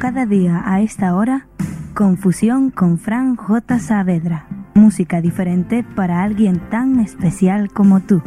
cada día a esta hora, Confusión con Fran J. Saavedra. Música diferente para alguien tan especial como tú.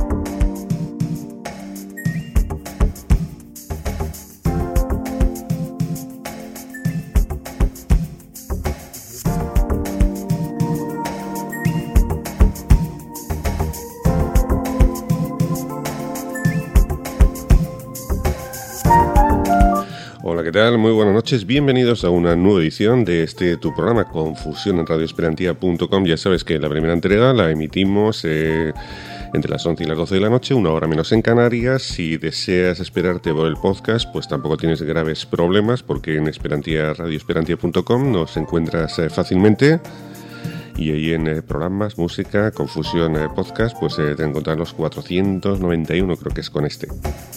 Hola, ¿qué tal? Muy buenas noches. Bienvenidos a una nueva edición de tu programa Confusión en radioesperantia.com. Ya sabes que la primera entrega la emitimos entre las 11 y las 12 de la noche, una hora menos en Canarias. Si deseas esperarte por el podcast, pues tampoco tienes graves problemas, porque en radioesperantia.com nos encuentras fácilmente. Y ahí en programas, música, Confusión, podcast, pues te encuentran los 491, creo que es con este.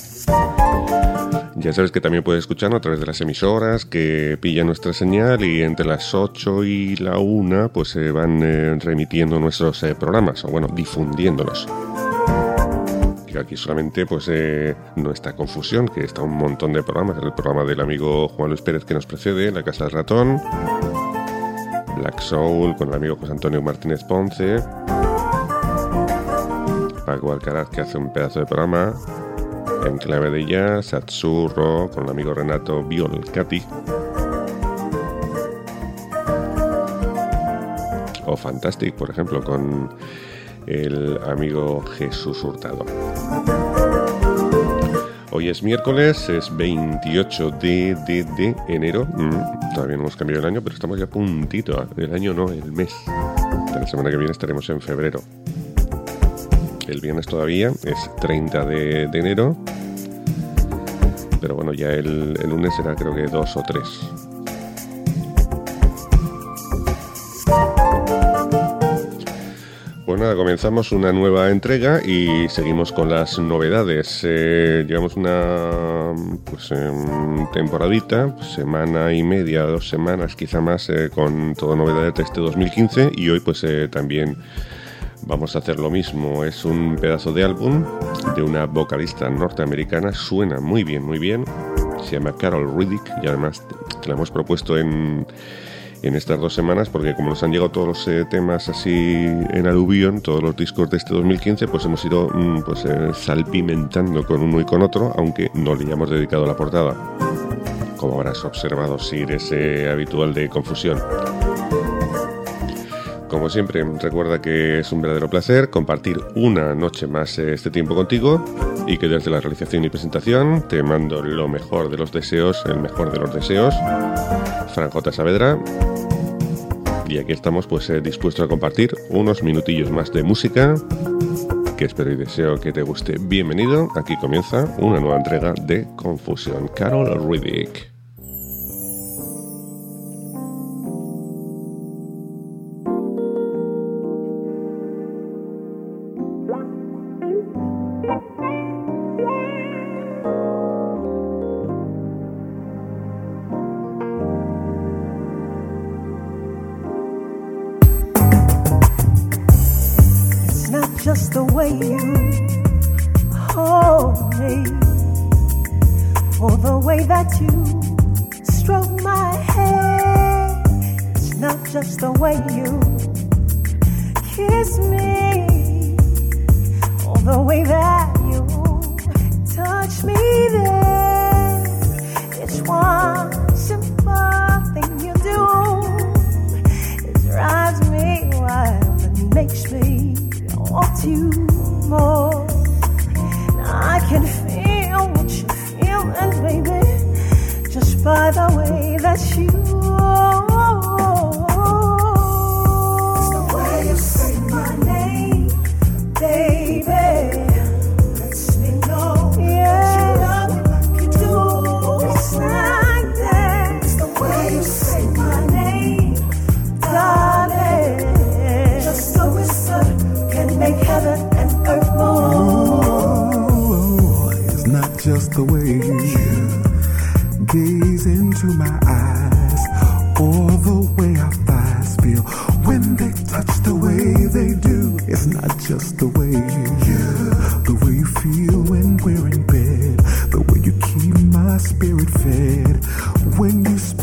Ya sabes que también puedes escucharnos a través de las emisoras que pillan nuestra señal, y entre las 8 y la 1 pues se van remitiendo nuestros programas, o bueno, difundiéndolos. Y aquí solamente pues no está Confusión, que está un montón de programas. El programa del amigo Juan Luis Pérez que nos precede, La Casa del Ratón, Black Soul con el amigo José Antonio Martínez Ponce, Paco Alcaraz, que hace un pedazo de programa, En Clave de Jazz, Satsurro con el amigo Renato Biolcati, o Fantastic, por ejemplo, con el amigo Jesús Hurtado. Hoy es miércoles, es 28 de enero. Todavía no hemos cambiado el año, pero estamos ya a puntito. El año no, el mes. La semana que viene estaremos en febrero. El viernes todavía es 30 de enero. Pero bueno, ya el lunes será creo que 2 o 3. Pues nada, comenzamos una nueva entrega y seguimos con las novedades. Llevamos una temporadita, semana y media, 2 semanas quizá más, con todo novedades de este 2015, y hoy pues también vamos a hacer lo mismo. Es un pedazo de álbum de una vocalista norteamericana, suena muy bien, se llama Carol Riddick, y además te la hemos propuesto en estas 2 semanas, porque como nos han llegado todos los temas así en aluvión, todos los discos de este 2015, pues hemos ido salpimentando con uno y con otro, aunque no le hayamos dedicado la portada, como habrás observado si eres habitual de Confusión. Como siempre, recuerda que es un verdadero placer compartir una noche más este tiempo contigo, y que desde la realización y presentación te mando lo mejor de los deseos, el mejor de los deseos, Fran J. Saavedra. Y aquí estamos pues dispuestos a compartir unos minutillos más de música, que espero y deseo que te guste. Bienvenido, aquí comienza una nueva entrega de Confusión. Carol Riddick. Just the way you hold me, or the way that you stroke my hair. It's not just the way you kiss me, or the way that you touch me there. It's one simple thing you do. It drives me wild and makes me want you more. I can feel what you feel, and baby, just by the way that you it's the way you say my name, baby. Lets me know that you love me like you do. It's like that. It's the way you say my name, darling. Just a whisper can make heaven and earth move. It's not just the way you gaze into my eyes, or the way our thighs feel when they touch the way they do. It's not just the way the way you feel when we're in bed, the way you keep my spirit fed when you speak.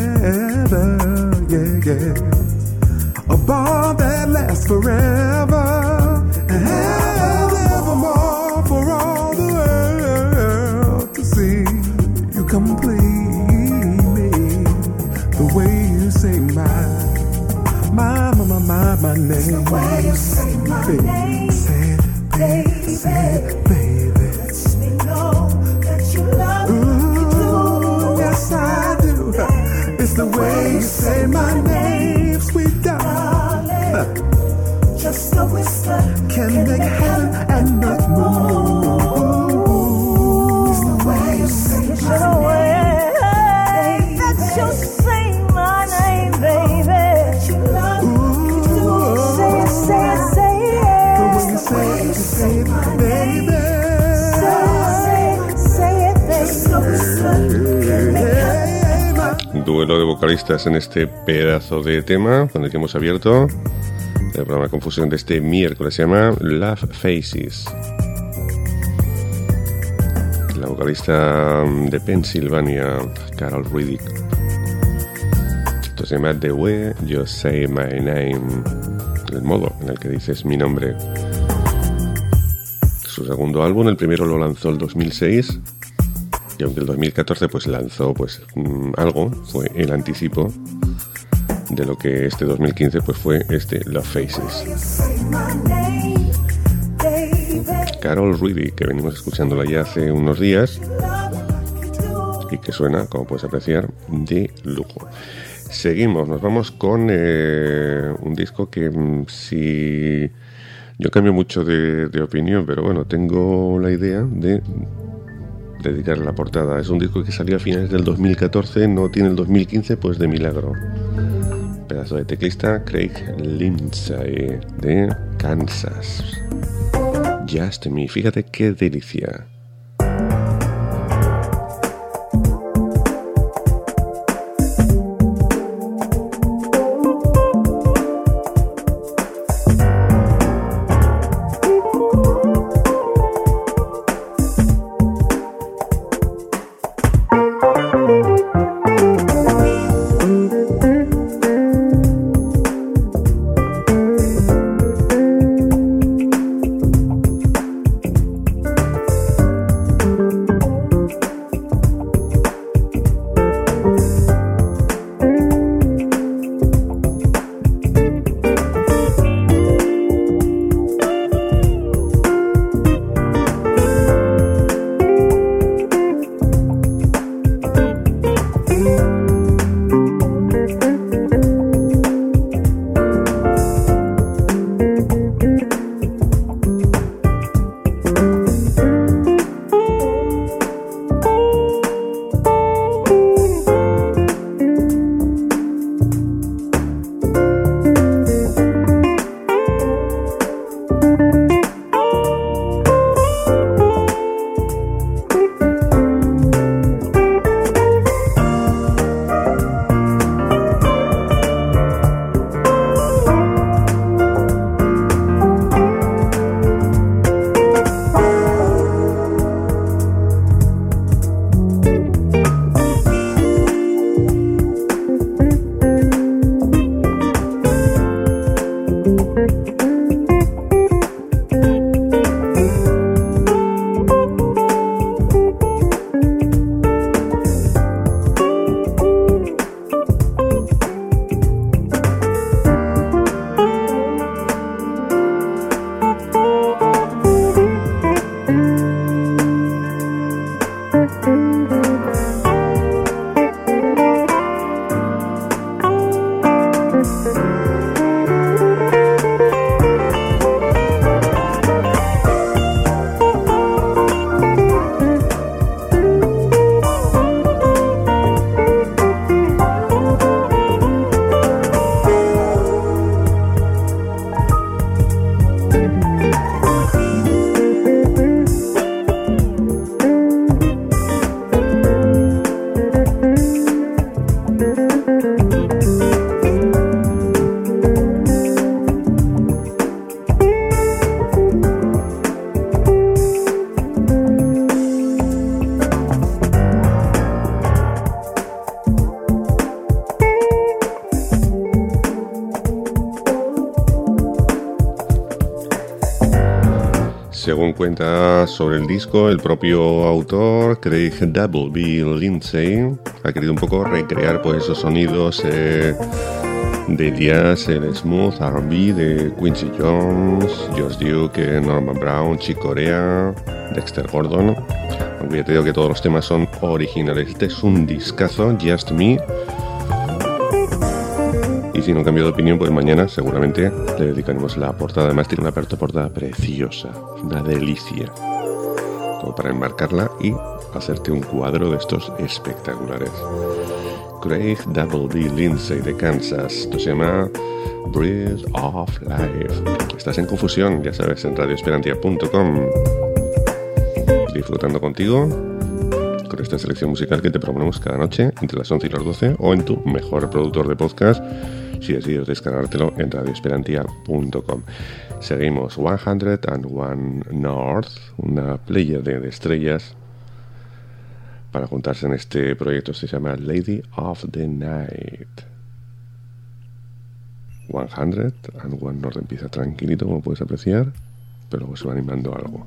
yeah, yeah. A bond that lasts forever and evermore for all the world to see. You complete me the way you say my name. It's the way you say my name. Say it, baby, say it, baby. Lets me know that you love me. Ooh, yes I do. It's the way you say my name, sweet darling. Just a whisper Can make heaven and earth move. It's the way you say my name. That you say my name, baby. That you love me. Say it, say it, say it. The way you say it, baby. Say it, baby. Just a whisper can make heaven. Duelo de vocalistas en este pedazo de tema con el que hemos abierto el programa Confusión de este miércoles. Se llama Love Faces. La vocalista de Pensilvania, Carol Riddick. Esto se llama The Way You Say My Name, el modo en el que dices mi nombre. Su segundo álbum, el primero lo lanzó el 2006. Y aunque el 2014 pues lanzó algo, fue el anticipo de lo que este 2015 pues fue este Love Faces. Carol Riddick, que venimos escuchándola ya hace unos días y que suena, como puedes apreciar, de lujo. Seguimos, nos vamos con un disco que si yo cambio mucho de opinión, pero bueno, tengo la idea de dedicarle la portada. Es un disco que salió a finales del 2014, no tiene el 2015, pues de milagro. Pedazo de teclista Craig Lindsay de Kansas. Just Me, fíjate qué delicia. Según cuenta sobre el disco, el propio autor, Craig W. Lindsay, ha querido un poco recrear pues esos sonidos de jazz, el smooth R&B de Quincy Jones, Josh Duke, Norman Brown, Chick Corea, Dexter Gordon. Aunque ya te digo que todos los temas son originales. Este es un discazo, Just Me. Y si no cambio de opinión, pues mañana seguramente le dedicaremos la portada. Además tiene una portada preciosa, una delicia, como para enmarcarla y hacerte un cuadro de estos espectaculares. Craig W. Lindsay de Kansas. Esto se llama Breath of Life. Estás en Confusión, ya sabes, en radioesperantia.com. Disfrutando contigo con esta selección musical que te proponemos cada noche entre las 11 y las 12 o en tu mejor reproductor de podcast si decides descargártelo en radioesperantia.com. Seguimos 101 North, una pléyade de estrellas para juntarse en este proyecto. Se llama Lady of the Night. 101 North empieza tranquilito, como puedes apreciar, pero luego se va animando algo.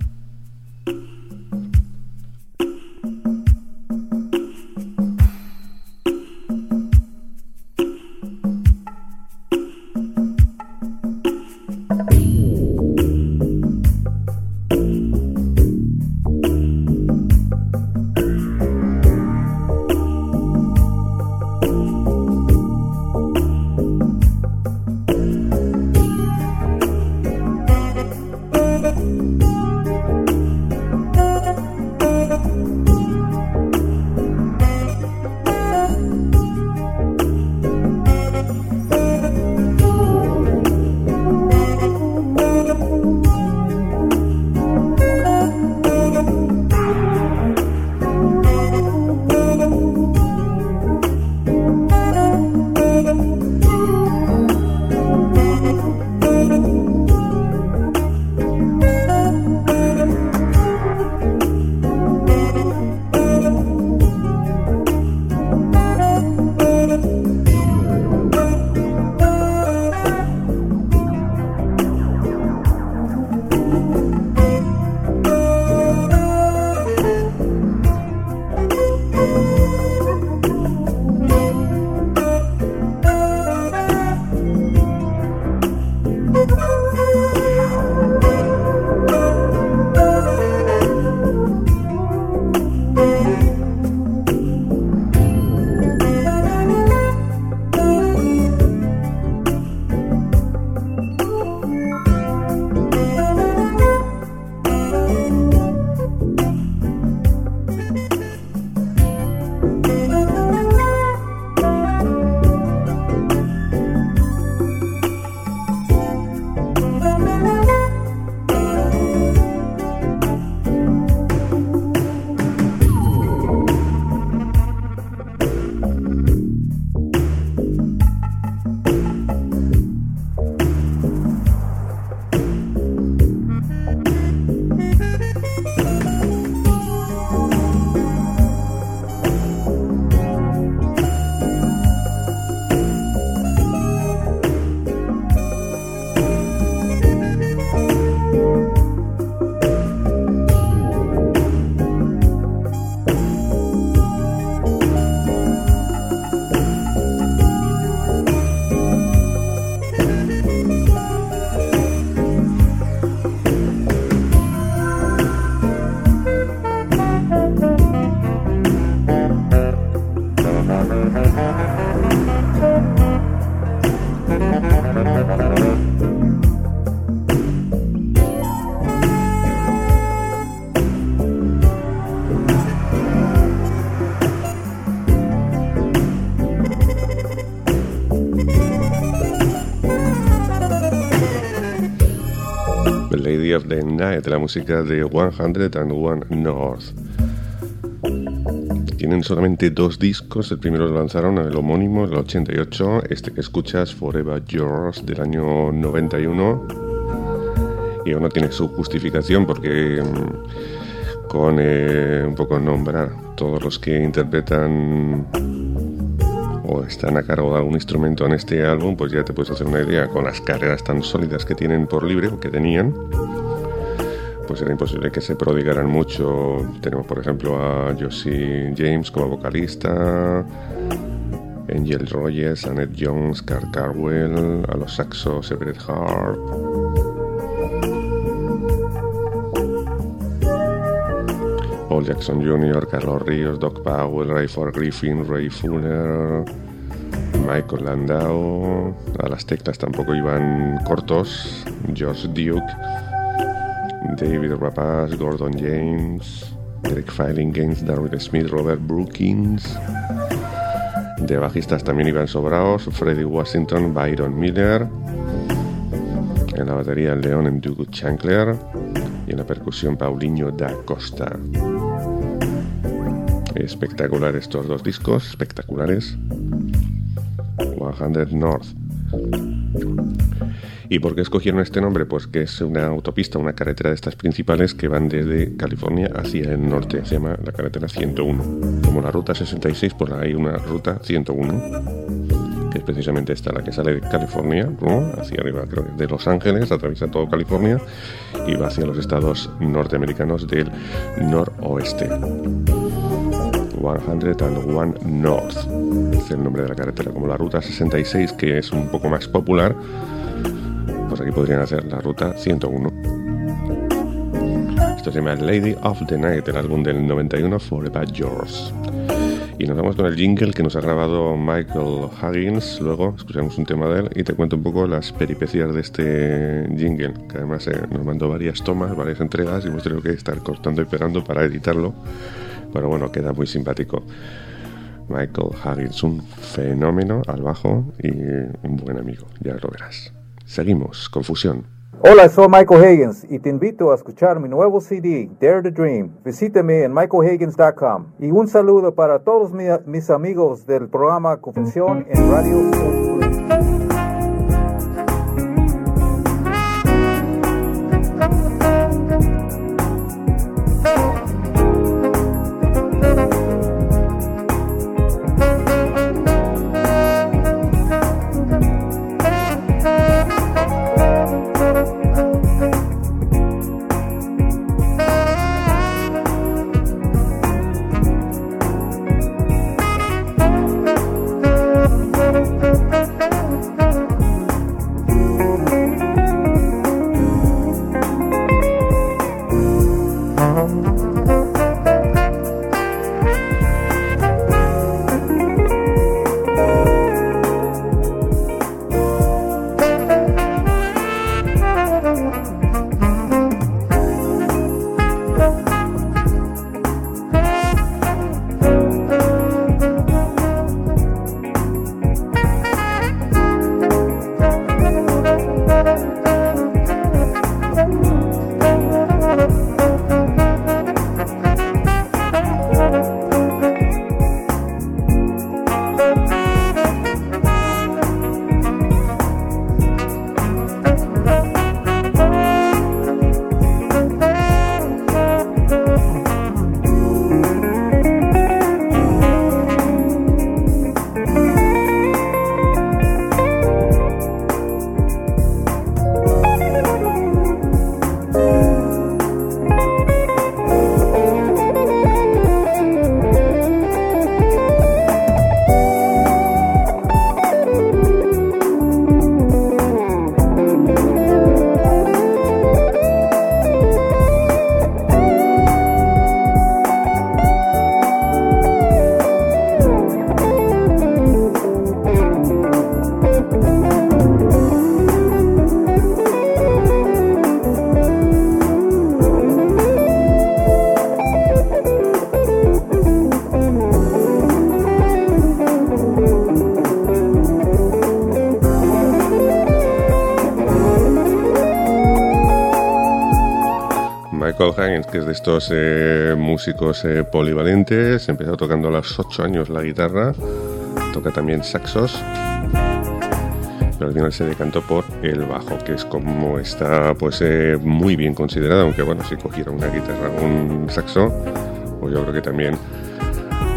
Lady of the Night, la música de 101 North. Tienen solamente 2 discos, el primero lo lanzaron, el homónimo, el 88, este que escuchas, Forever Yours, del año 91, y aún no tiene su justificación porque con un poco nombrar todos los que interpretan o están a cargo de algún instrumento en este álbum, pues ya te puedes hacer una idea con las carreras tan sólidas que tienen por libre, o que tenían, pues era imposible que se prodigaran mucho. Tenemos por ejemplo a Josie James como vocalista, Angel Rogers, Annette Jones, Carl Carwell, a los saxos Everett Harp, Paul Jackson Jr., Carlos Ríos, Doc Powell, Rayford Griffin, Ray Fuller, Michael Landau. A las teclas tampoco iban cortos, George Duke, David Rapaz, Gordon James, Derek Filinganes, Darryl Smith, Robert Brookins. De bajistas también iban sobrados, Freddie Washington, Byron Miller. En la batería el león en Doug Chancler y en la percusión Paulinho da Costa. Espectacular estos dos discos, espectaculares. 100 North. ¿Y por qué escogieron este nombre? Pues que es una autopista, una carretera de estas principales que van desde California hacia el norte. Se llama la carretera 101. Como la ruta 66, pues hay una ruta 101, que es precisamente esta, la que sale de California, ¿no? Hacia arriba, creo que de Los Ángeles, atraviesa todo California y va hacia los estados norteamericanos del noroeste. 101 North es el nombre de la carretera. Como la ruta 66, que es un poco más popular, pues aquí podrían hacer la ruta 101. Esto se llama Lady of the Night, el álbum del 91, Forever Yours. Y nos vamos con el jingle que nos ha grabado Michael Higgins. Luego escuchamos un tema de él y te cuento un poco las peripecias de este jingle, que además nos mandó varias tomas, varias entregas y hemos tenido que estar cortando y pegando para editarlo. Pero bueno, queda muy simpático. Michael Higgins, un fenómeno al bajo y un buen amigo, ya lo verás. Seguimos, Confusión. Hola, soy Michael Higgins y te invito a escuchar mi nuevo CD, Dare to Dream. Visítame en michaelhiggins.com. Y un saludo para todos mis amigos del programa Confusión en Radio. Michael Higgins, que es de estos músicos polivalentes, empezó tocando a los 8 años la guitarra, toca también saxos, pero al final se decantó por el bajo, que es como está pues muy bien considerado, aunque bueno, si cogiera una guitarra o un saxo, pues yo creo que también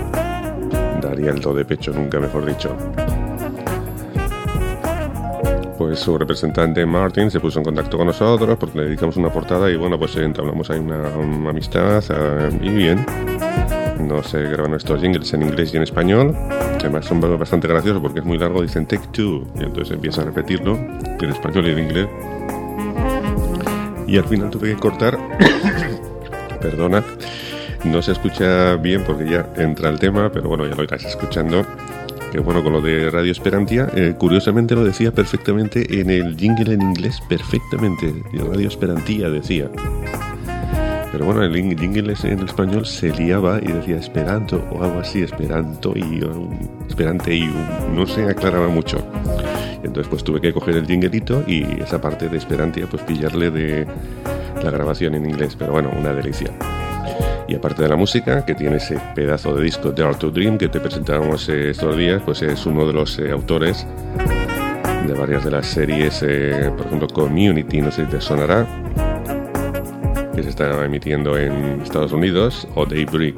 daría el do de pecho, nunca mejor dicho. pues su representante Martin se puso en contacto con nosotros porque le dedicamos una portada y bueno, pues entablamos ahí una amistad y bien. Nos graban estos jingles en inglés y en español, que además son bastante graciosos porque es muy largo, dicen take two, y entonces empieza a repetirlo en español y en inglés. Y al final tuve que cortar, perdona, no se escucha bien porque ya entra el tema, pero bueno, ya lo irás escuchando. Que bueno, con lo de Radio Esperantia, curiosamente lo decía perfectamente en el jingle en inglés, perfectamente, Radio Esperantia decía. Pero bueno, el jingle en español se liaba y decía Esperanto o algo así, Esperanto y Esperante y no se aclaraba mucho. Entonces pues tuve que coger el jingleito y esa parte de Esperantia pues pillarle de la grabación en inglés, pero bueno, una delicia. Y aparte de la música, que tiene ese pedazo de disco Dare to Dream que te presentábamos estos días, pues es uno de los autores de varias de las series, por ejemplo Community, no sé si te sonará, que se está emitiendo en Estados Unidos, o Daybreak.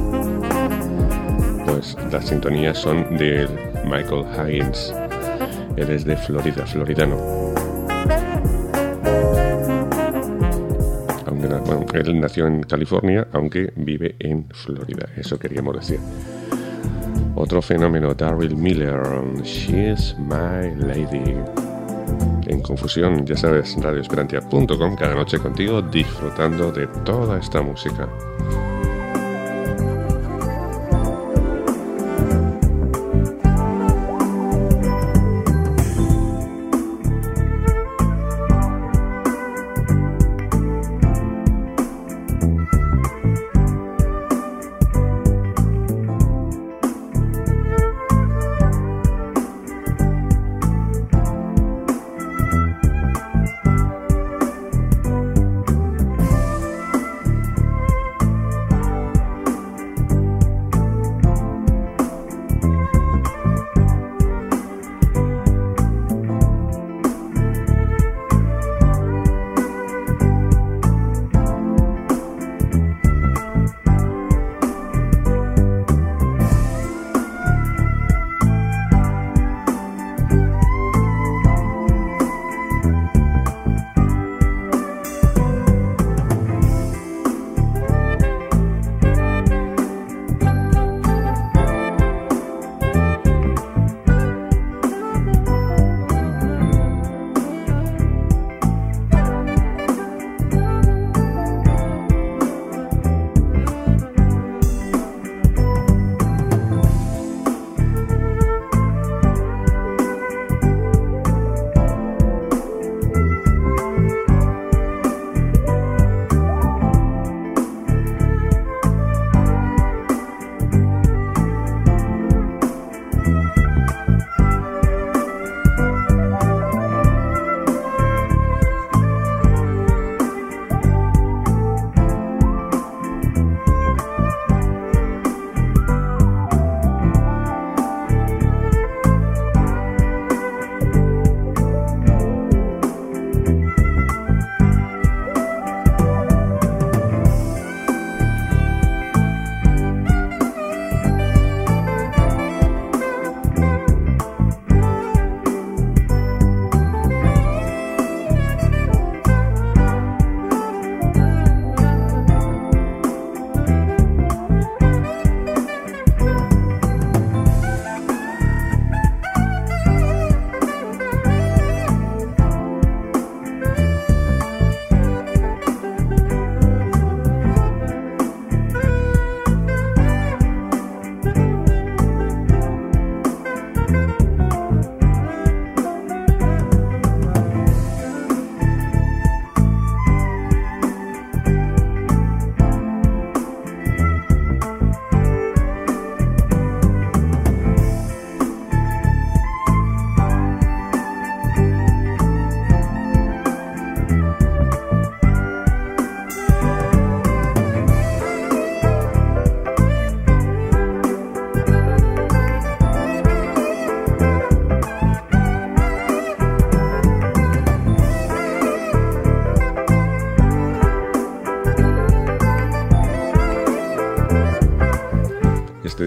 Pues las sintonías son de Michael Higgins. Él es de Florida, floridano. Bueno, él nació en California, aunque vive en Florida. Eso queríamos decir. Otro fenómeno, Darryl Miller, She's My Lady. En confusión, ya sabes, radioesperantia.com, cada noche contigo, disfrutando de toda esta música.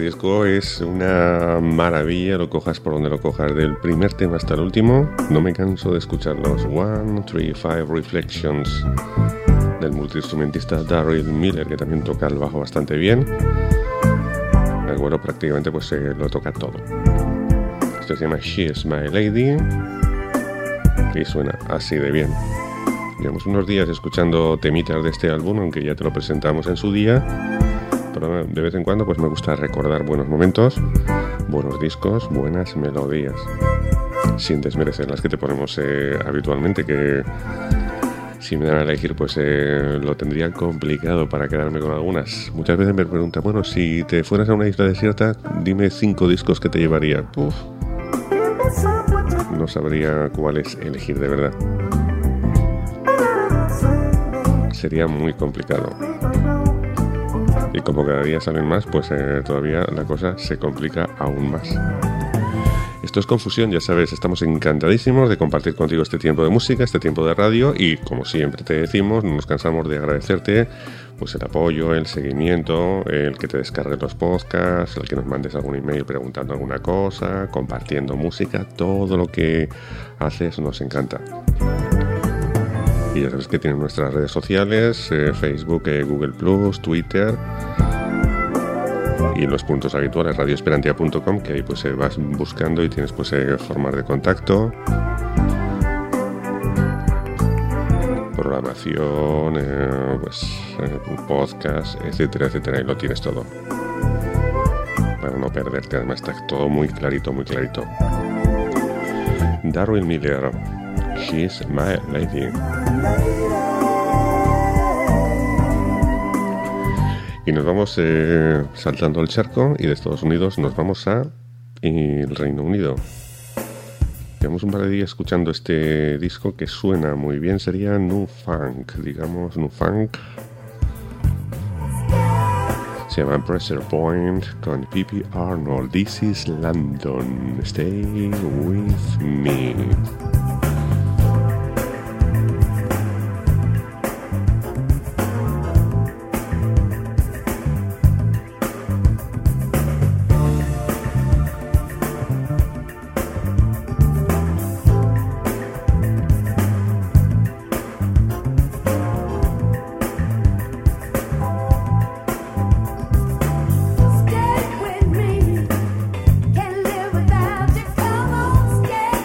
disco es una maravilla, lo cojas por donde lo cojas, del primer tema hasta el último. No me canso de escucharlos. 1, 3, 5 Reflections, del multiinstrumentista Darryl Miller, que también toca el bajo bastante bien. El güero prácticamente pues lo toca todo. Esto se llama She's My Lady y suena así de bien. Llevamos unos días escuchando temitas de este álbum, aunque ya te lo presentamos en su día, pero de vez en cuando pues me gusta recordar buenos momentos, buenos discos, buenas melodías, sin desmerecer las que te ponemos habitualmente, que si me dan a elegir pues lo tendría complicado para quedarme con algunas. Muchas veces me preguntan, bueno, si te fueras a una isla desierta, dime 5 discos que te llevaría. Uf, no sabría cuáles elegir de verdad. Sería muy complicado. Y como cada día salen más, pues todavía la cosa se complica aún más. Esto es Confusión, ya sabes, estamos encantadísimos de compartir contigo este tiempo de música, este tiempo de radio, y como siempre te decimos, no nos cansamos de agradecerte pues el apoyo, el seguimiento, el que te descargues los podcasts, el que nos mandes algún email preguntando alguna cosa, compartiendo música, todo lo que haces nos encanta. Y ya sabes que tienen nuestras redes sociales, Facebook, Google+, Twitter, y los puntos habituales, radioesperantia.com, que ahí pues vas buscando y tienes pues formas de contacto, programación, podcast, etcétera, etcétera, y lo tienes todo para no perderte. Además está todo muy clarito, muy clarito. Darryl Miller, She's My Lady. Y nos vamos saltando el charco, y de Estados Unidos nos vamos a el Reino Unido. Llevamos un par de días escuchando este disco que suena muy bien, sería New Funk, digamos, New Funk. Se llama Pressure Point con Pippi Arnold. This is London, stay with me. Stay with me, can't live without you. Come on, stay.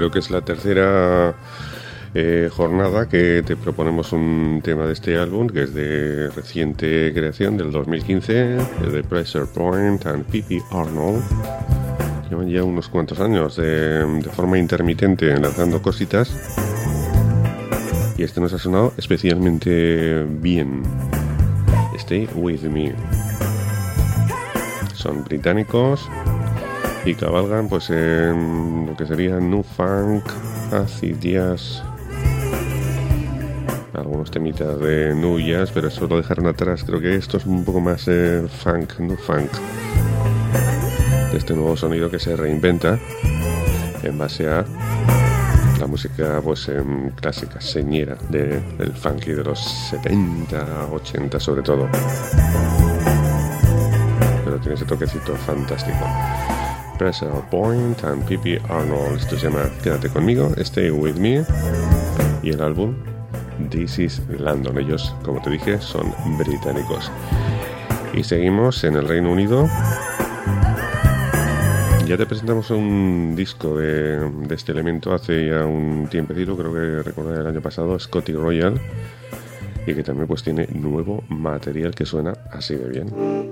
creo que es la tercera jornada que te proponemos un tema de este álbum, que es de reciente creación, del 2015, de Pressure Point and P.P. Arnold. Llevan ya unos cuantos años de forma intermitente lanzando cositas, y este nos ha sonado especialmente bien. Stay With Me. Son británicos y cabalgan pues en lo que sería New Funk, Acid Jazz, algunos temitas de New Jazz, pero eso lo dejaron atrás. Creo que esto es un poco más funk, New Funk, de este nuevo sonido que se reinventa en base a la música pues clásica, señera del funky de los 70, 80 sobre todo, pero tiene ese toquecito fantástico. Pressure Point and P.P. Arnold. Esto se llama Quédate conmigo, Stay With Me, y el álbum This Is London. Ellos, como te dije, son británicos. Y seguimos en el Reino Unido. Ya te presentamos un disco de este elemento hace ya un tiempecito, creo que recordé el año pasado, Scotty Royal, y que también pues tiene nuevo material que suena así de bien.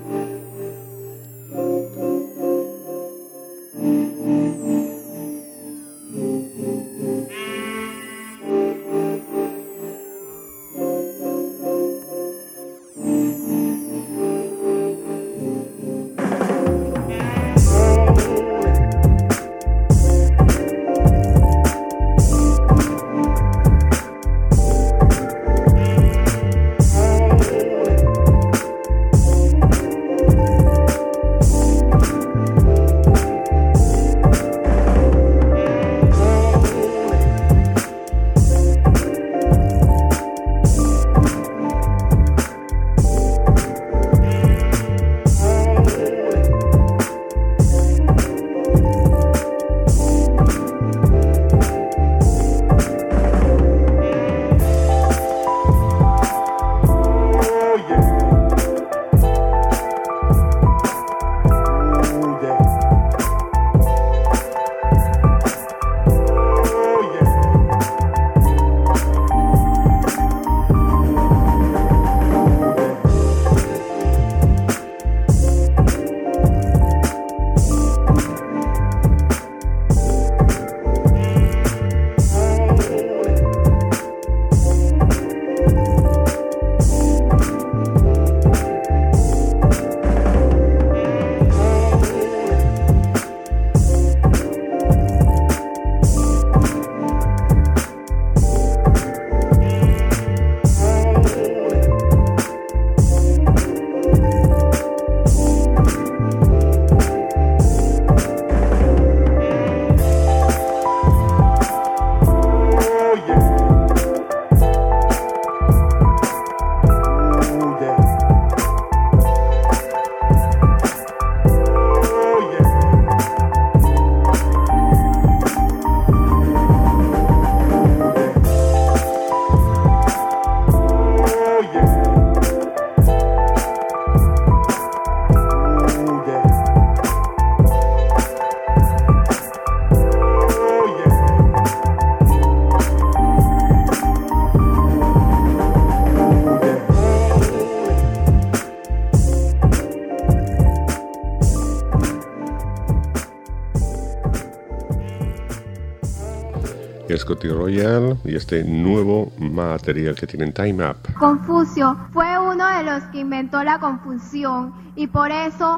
Scotty Royal y este nuevo material que tienen, Time Up. Confucio fue uno de los que inventó la confusión y por eso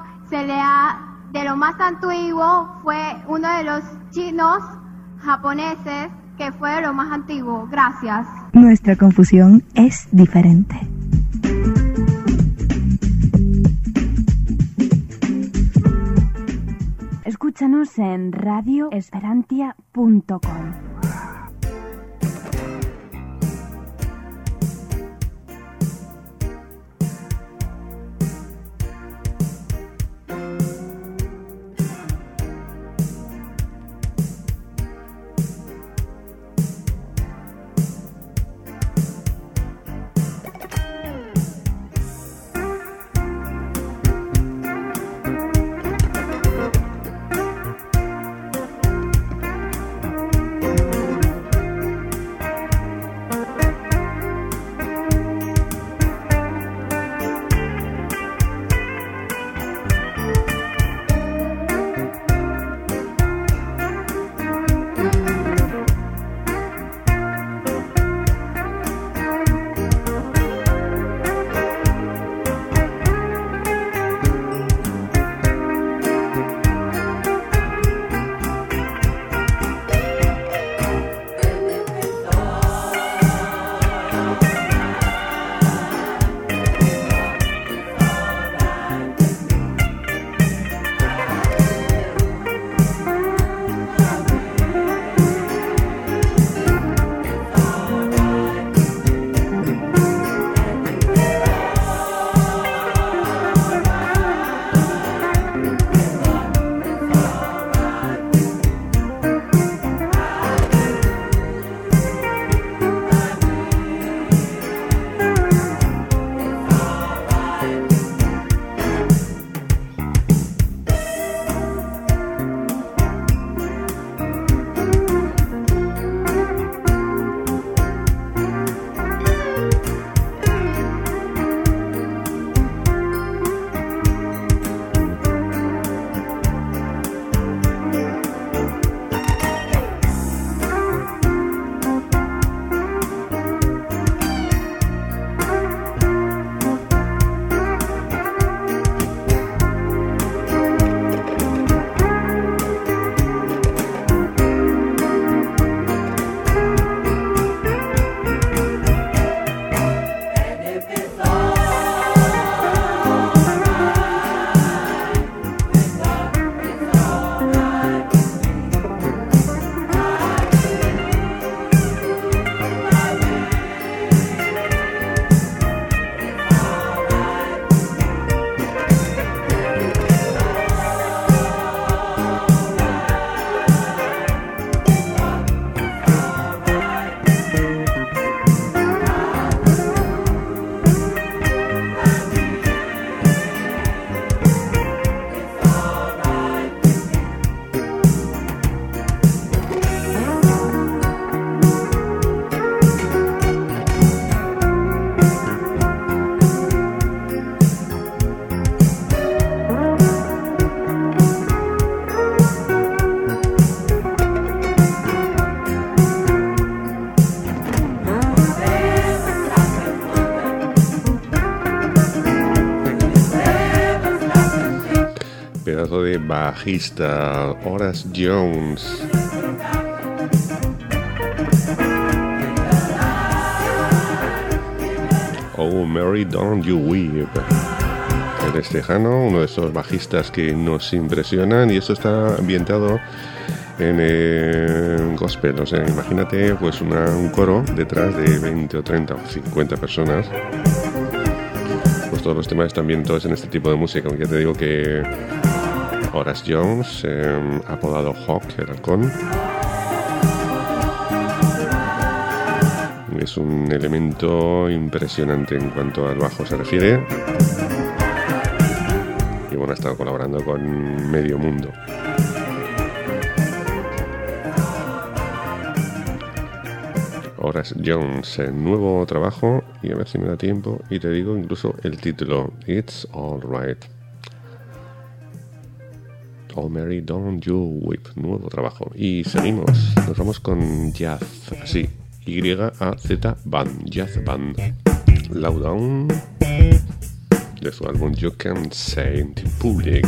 de lo más antiguo fue uno de los chinos japoneses que fue de lo más antiguo. Gracias. Nuestra confusión es diferente. Escúchanos en radioesperantia.com. pedazo de bajista, Horace Jones. Oh, Mary, don't you weep. Él es tejano, uno de esos bajistas que nos impresionan, y esto está ambientado en gospel. O sea, imagínate pues un coro detrás de 20 o 30 o 50 personas. Pues todos los temas están ambientados en este tipo de música, aunque ya te digo que Horace Jones, apodado Hawk, el halcón, es un elemento impresionante en cuanto al bajo se refiere. Y bueno, ha estado colaborando con medio mundo. Horace Jones, nuevo trabajo, y a ver si me da tiempo y te digo incluso el título, It's Alright. Oh Mary, don't you weep, nuevo trabajo. Y seguimos, nos vamos con Jazz, así, Y-A-Z Band, Jazz Band, Lowdown, de su álbum You Can Say in Public.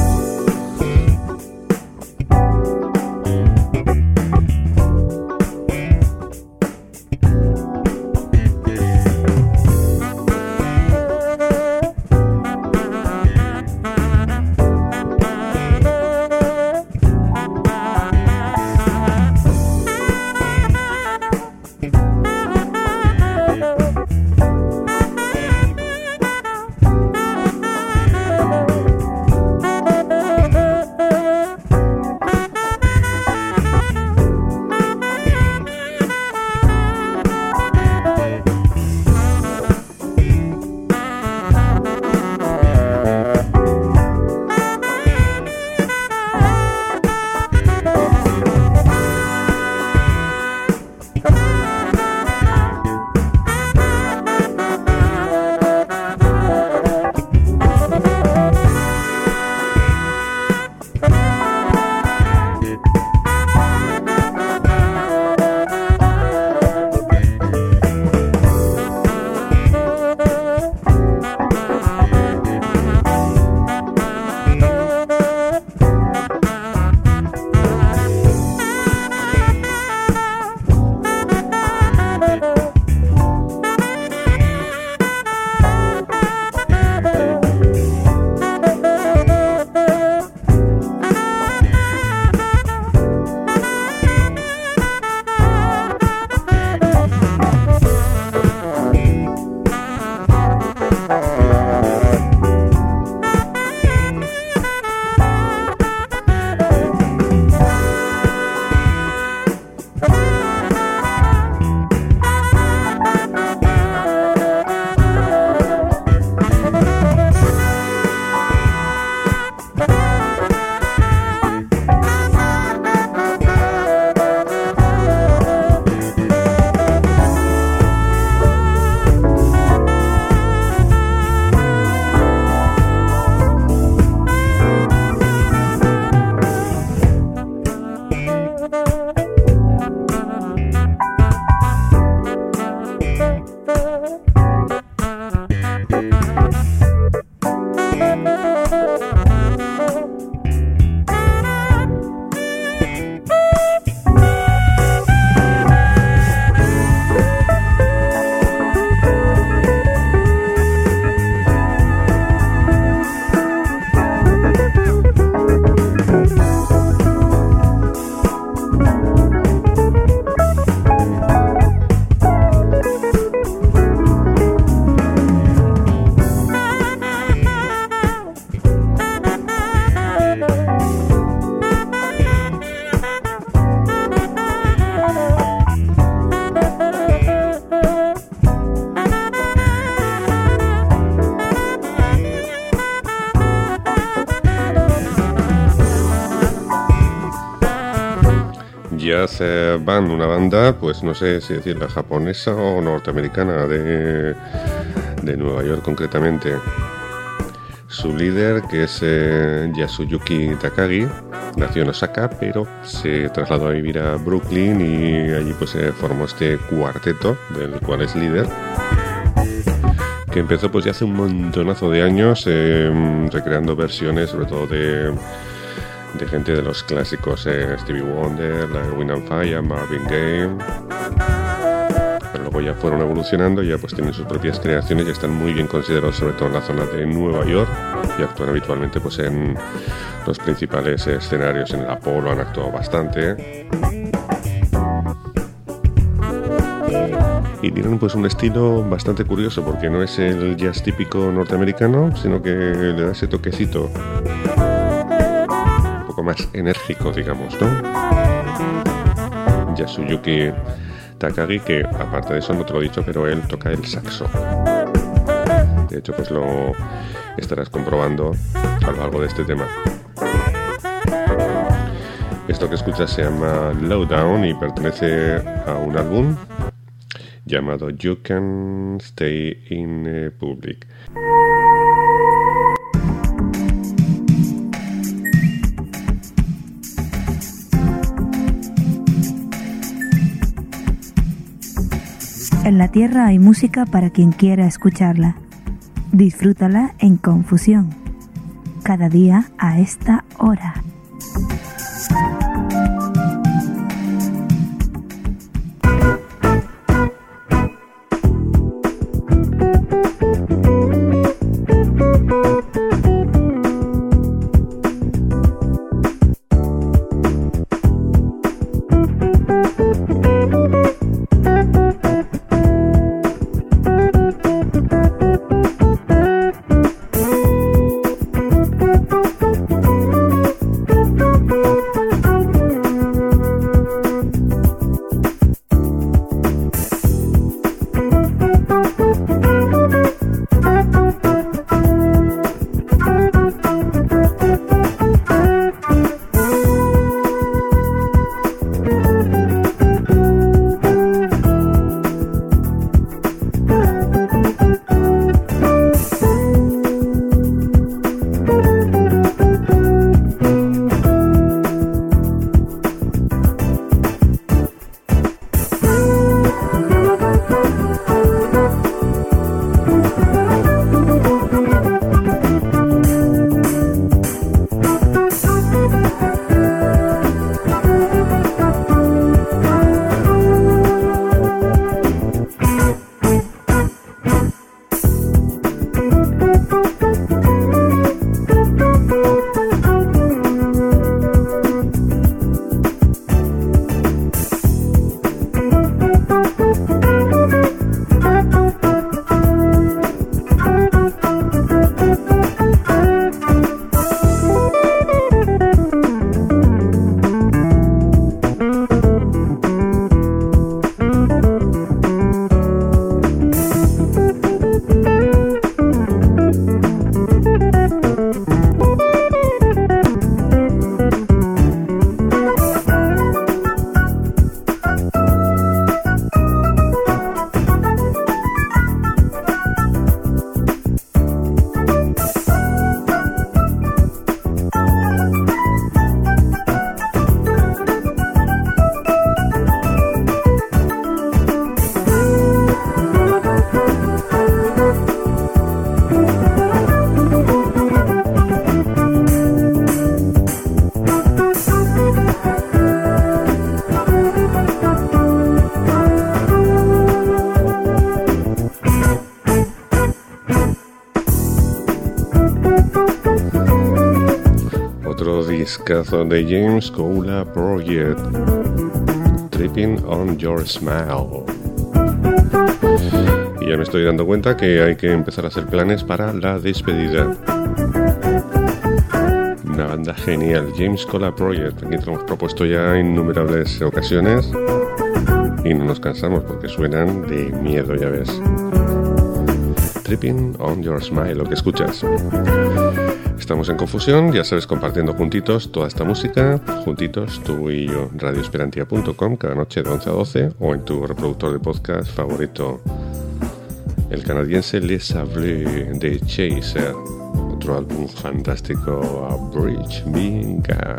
Jazz Band, una banda, pues no sé si decirla japonesa o norteamericana, de Nueva York concretamente. Su líder, que es Yasuyuki Takagi, nació en Osaka, pero se trasladó a vivir a Brooklyn y allí pues se formó este cuarteto del cual es líder, que empezó pues ya hace un montonazo de años recreando versiones sobre todo de gente de los clásicos, Stevie Wonder, Wind and Fire, Marvin Gaye. Pero luego ya fueron evolucionando, ya pues tienen sus propias creaciones y están muy bien considerados, sobre todo en la zona de Nueva York, y actúan habitualmente pues en los principales escenarios. En el Apollo han actuado bastante. Y tienen pues un estilo bastante curioso, porque no es el jazz típico norteamericano, sino que le da ese toquecito un poco más enérgico, digamos, ¿no? Yasuyuki Takagi, que aparte de eso no te lo he dicho, pero él toca el saxo. De hecho pues lo estarás comprobando a lo largo de este tema. Esto que escuchas se llama Lowdown y pertenece a un álbum llamado You Can Stay in Public. En la Tierra hay música para quien quiera escucharla. Disfrútala en Confusión, cada día a esta hora. Discazo de James Cola Project, Tripping on Your Smile. Y ya me estoy dando cuenta que hay que empezar a hacer planes para la despedida. Una banda genial, James Cola Project. Aquí te lo hemos propuesto ya en innumerables ocasiones y no nos cansamos porque suenan de miedo, ya ves. Tripping on Your Smile, lo que escuchas. Estamos en Confusión, ya sabes, compartiendo juntitos toda esta música, juntitos tú y yo, radioesperantia.com, cada noche de 11 a 12, o en tu reproductor de podcast favorito. El canadiense Les Aveux de Chaser, otro álbum fantástico, A Bridge Me Gap.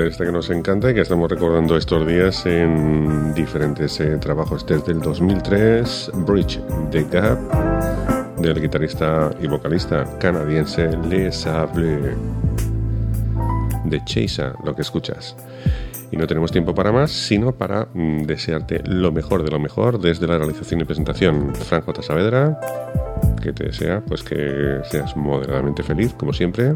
guitarrista que nos encanta y que estamos recordando estos días en diferentes trabajos. Desde el 2003, Bridge the Gap, del guitarrista y vocalista canadiense Les Sables, de Chaser, lo que escuchas. Y no tenemos tiempo para más, sino para desearte lo mejor de lo mejor desde la realización y presentación. Fran J. Saavedra, que te desea pues que seas moderadamente feliz, como siempre.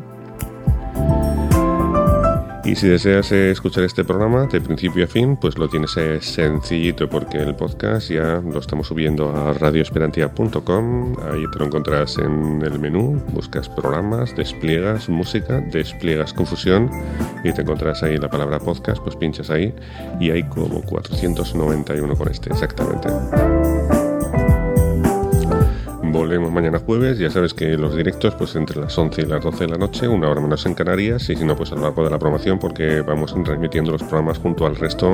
Y si deseas escuchar este programa de principio a fin, pues lo tienes sencillito, porque el podcast ya lo estamos subiendo a radioesperantia.com. Ahí te lo encontrarás en el menú, buscas programas, despliegas música, despliegas confusión y te encontrarás ahí la palabra podcast, pues pinchas ahí y hay como 491 con este, exactamente. Volvemos mañana jueves, ya sabes que los directos pues entre las 11 y las 12 de la noche, una hora menos en Canarias, y si no pues a lo largo de la programación, porque vamos remitiendo los programas junto al resto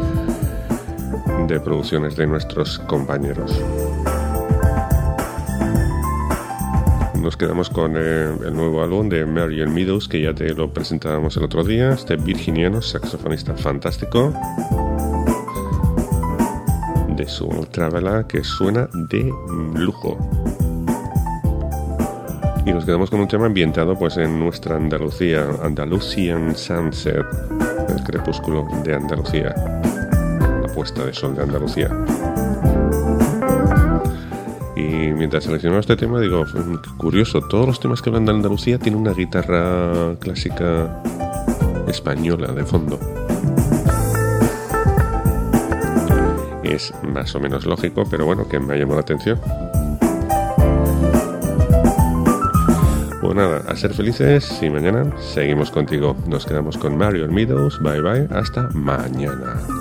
de producciones de nuestros compañeros. Nos quedamos con el nuevo álbum de Marion Meadows, que ya te lo presentábamos el otro día, este virginiano saxofonista fantástico de su Traveler, que suena de lujo. Y nos quedamos con un tema ambientado pues en nuestra Andalucía, Andalusian Sunset, el crepúsculo de Andalucía, la puesta de sol de Andalucía. Y mientras seleccionaba este tema digo, qué curioso, todos los temas que hablan de Andalucía tienen una guitarra clásica española de fondo. Es más o menos lógico, pero bueno, que me ha llamado la atención. Pues nada, a ser felices y mañana seguimos contigo. Nos quedamos con Marion Meadows. Bye bye, hasta mañana.